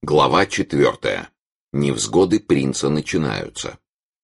Глава 4. Невзгоды принца начинаются.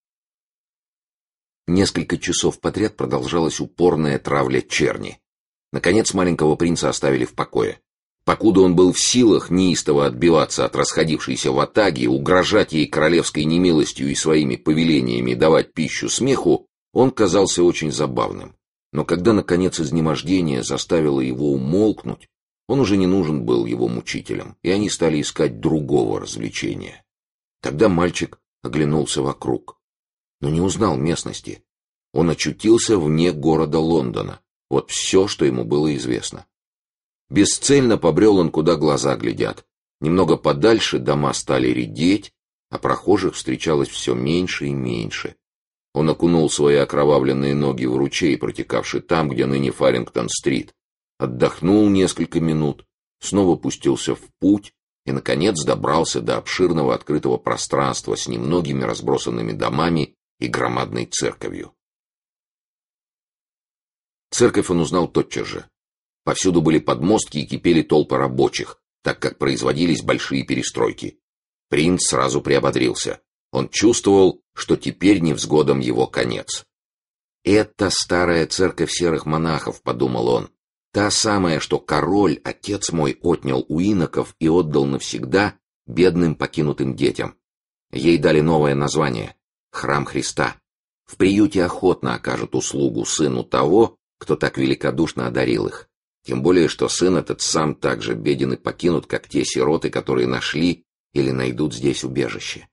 Несколько часов подряд продолжалась упорная травля черни. Наконец маленького принца оставили в покое. Покуда он был в силах неистово отбиваться от расходившейся ватаги, угрожать ей королевской немилостью и своими повелениями давать пищу смеху, он казался очень забавным. Но когда, наконец, изнемождение заставило его умолкнуть, он уже не нужен был его мучителям, и они стали искать другого развлечения. Тогда мальчик оглянулся вокруг, но не узнал местности. Он очутился вне города Лондона. Вот все, что ему было известно. Бесцельно побрел он, куда глаза глядят. Немного подальше дома стали редеть, а прохожих встречалось все меньше и меньше. Он окунул свои окровавленные ноги в ручей, протекавший там, где ныне Фарингтон-стрит. Отдохнул несколько минут, снова пустился в путь и, наконец, добрался до обширного открытого пространства с немногими разбросанными домами и громадной церковью. Церковь он узнал тотчас же. Повсюду были подмостки и кипели толпы рабочих, так как производились большие перестройки. Принц сразу приободрился. Он чувствовал, что теперь невзгодам его конец. «Это старая церковь серых монахов», — подумал он. Та самая, что король, отец мой, отнял у иноков и отдал навсегда бедным покинутым детям. Ей дали новое название — Храм Христа. В приюте охотно окажут услугу сыну того, кто так великодушно одарил их. Тем более, что сын этот сам так же беден и покинут, как те сироты, которые нашли или найдут здесь убежище.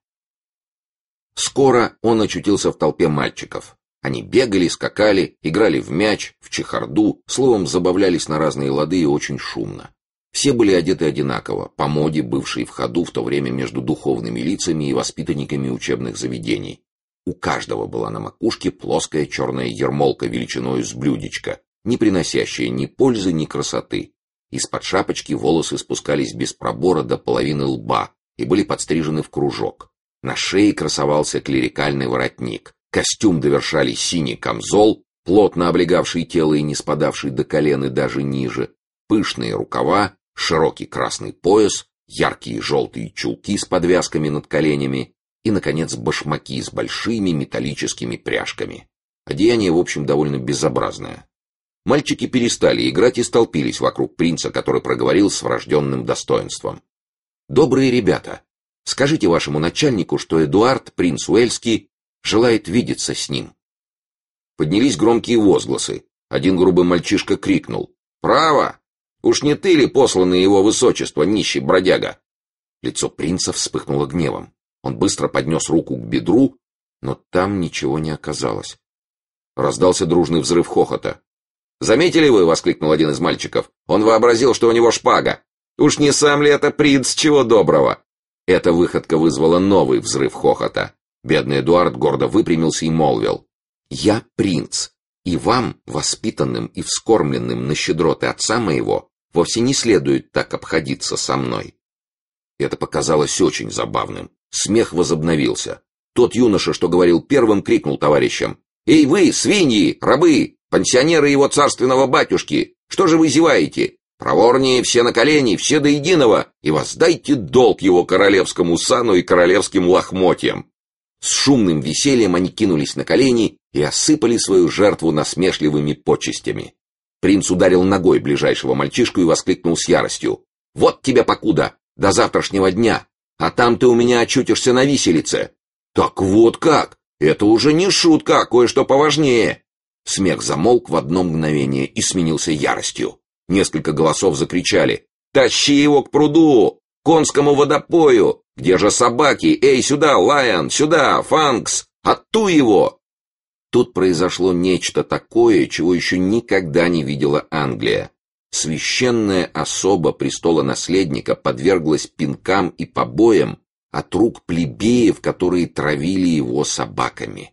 Скоро он очутился в толпе мальчиков. Они бегали, скакали, играли в мяч, в чехарду, словом, забавлялись на разные лады и очень шумно. Все были одеты одинаково, по моде, бывшей в ходу в то время между духовными лицами и воспитанниками учебных заведений. У каждого была на макушке плоская черная ермолка величиною с блюдечко, не приносящая ни пользы, ни красоты. Из-под шапочки волосы спускались без пробора до половины лба и были подстрижены в кружок. На шее красовался клерикальный воротник. Костюм довершали синий камзол, плотно облегавший тело и не спадавший до колен и даже ниже, пышные рукава, широкий красный пояс, яркие желтые чулки с подвязками над коленями и, наконец, башмаки с большими металлическими пряжками. Одеяние, в общем, довольно безобразное. Мальчики перестали играть и столпились вокруг принца, который проговорил с врожденным достоинством. «Добрые ребята, скажите вашему начальнику, что Эдуард, принц Уэльский, желает видеться с ним». Поднялись громкие возгласы. Один грубый мальчишка крикнул: «Право! Уж не ты ли посланный его высочество, нищий бродяга?» Лицо принца вспыхнуло гневом. Он быстро поднес руку к бедру, но там ничего не оказалось. Раздался дружный взрыв хохота. «Заметили вы?» — воскликнул один из мальчиков. «Он вообразил, что у него шпага. Уж не сам ли это принц, чего доброго?» Эта выходка вызвала новый взрыв хохота. Бедный Эдуард гордо выпрямился и молвил: «Я принц, и вам, воспитанным и вскормленным на щедроты отца моего, вовсе не следует так обходиться со мной». Это показалось очень забавным. Смех возобновился. Тот юноша, что говорил первым, крикнул товарищам: «Эй вы, свиньи, рабы, пансионеры его царственного батюшки, что же вы зеваете? Проворнее все на колени, все до единого, и воздайте долг его королевскому сану и королевским лохмотьям». С шумным весельем они кинулись на колени и осыпали свою жертву насмешливыми почестями. Принц ударил ногой ближайшего мальчишку и воскликнул с яростью: «Вот тебя покуда! До завтрашнего дня! А там ты у меня очутишься на виселице!» «Так вот как! Это уже не шутка, а кое-что поважнее!» Смех замолк в одно мгновение и сменился яростью. Несколько голосов закричали: «Тащи его к пруду! К конскому водопою! Где же собаки? Эй, сюда, Лайон! Сюда, Фанкс! Отту его!» Тут произошло нечто такое, чего еще никогда не видела Англия. Священная особа престола-наследника подверглась пинкам и побоям от рук плебеев, которые травили его собаками.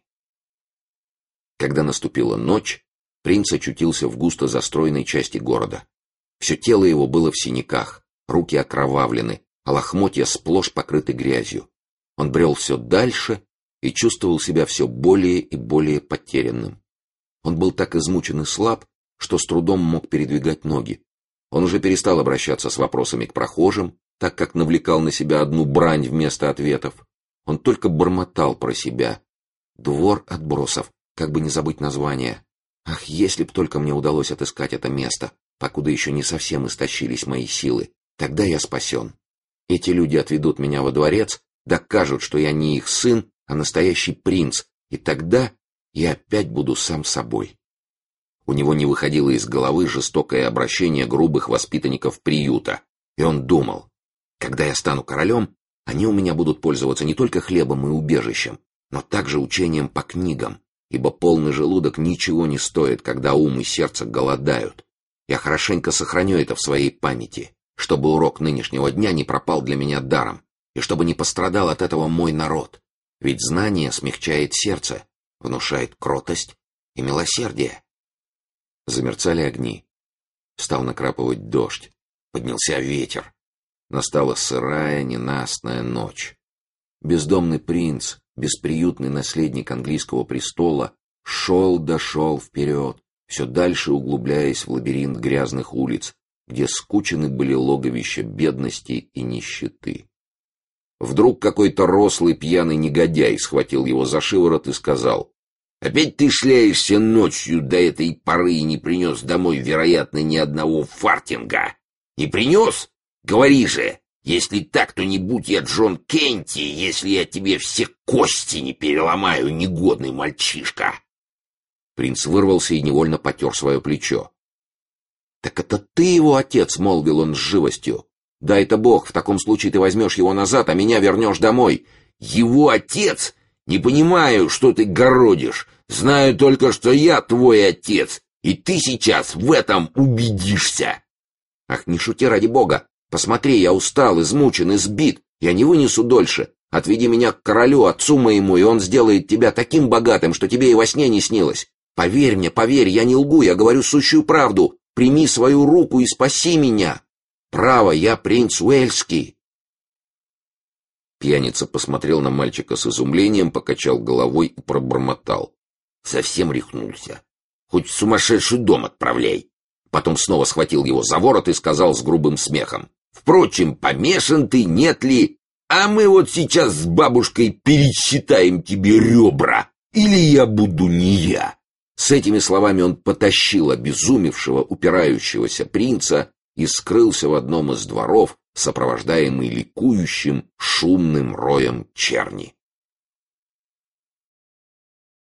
Когда наступила ночь, принц очутился в густо застроенной части города. Все тело его было в синяках, руки окровавлены, а лохмотья сплошь покрыты грязью. Он брел все дальше и чувствовал себя все более и более потерянным. Он был так измучен и слаб, что с трудом мог передвигать ноги. Он уже перестал обращаться с вопросами к прохожим, так как навлекал на себя одну брань вместо ответов. Он только бормотал про себя. Двор отбросов, как бы не забыть название. Ах, если б только мне удалось отыскать это место, покуда еще не совсем истощились мои силы, тогда я спасен. Эти люди отведут меня во дворец, докажут, что я не их сын, а настоящий принц, и тогда я опять буду сам собой. У него не выходило из головы жестокое обращение грубых воспитанников приюта, и он думал: когда я стану королем, они у меня будут пользоваться не только хлебом и убежищем, но также учением по книгам, ибо полный желудок ничего не стоит, когда ум и сердце голодают. Я хорошенько сохраню это в своей памяти, чтобы урок нынешнего дня не пропал для меня даром, и чтобы не пострадал от этого мой народ. Ведь знание смягчает сердце, внушает кротость и милосердие. Замерцали огни. Стал накрапывать дождь. Поднялся ветер. Настала сырая, ненастная ночь. Бездомный принц, бесприютный наследник английского престола, дошел вперед, все дальше углубляясь в лабиринт грязных улиц, где скучены были логовища бедности и нищеты. Вдруг какой-то рослый пьяный негодяй схватил его за шиворот и сказал: «Опять ты шляешься ночью до этой поры и не принес домой, вероятно, ни одного фартинга. Не принес? Говори же, если так, то не будь я Джон Кенти, если я тебе все кости не переломаю, негодный мальчишка». Принц вырвался и невольно потер свое плечо. «Так это ты его отец», — молвил он с живостью. «Дай-то Бог, в таком случае ты возьмешь его назад, а меня вернешь домой». «Его отец? Не понимаю, что ты городишь. Знаю только, что я твой отец, и ты сейчас в этом убедишься». «Ах, не шути ради Бога. Посмотри, я устал, измучен, избит. Я не вынесу дольше. Отведи меня к королю, отцу моему, и он сделает тебя таким богатым, что тебе и во сне не снилось. Поверь мне, поверь, я не лгу, я говорю сущую правду. Прими свою руку и спаси меня. Право, я принц Уэльский». Пьяница посмотрел на мальчика с изумлением, покачал головой и пробормотал: «Совсем рехнулся. Хоть в сумасшедший дом отправляй». Потом снова схватил его за ворот и сказал с грубым смехом: «Впрочем, помешан ты, нет ли? А мы вот сейчас с бабушкой пересчитаем тебе ребра, или я буду не я». С этими словами он потащил обезумевшего, упирающегося принца и скрылся в одном из дворов, сопровождаемый ликующим, шумным роем черни.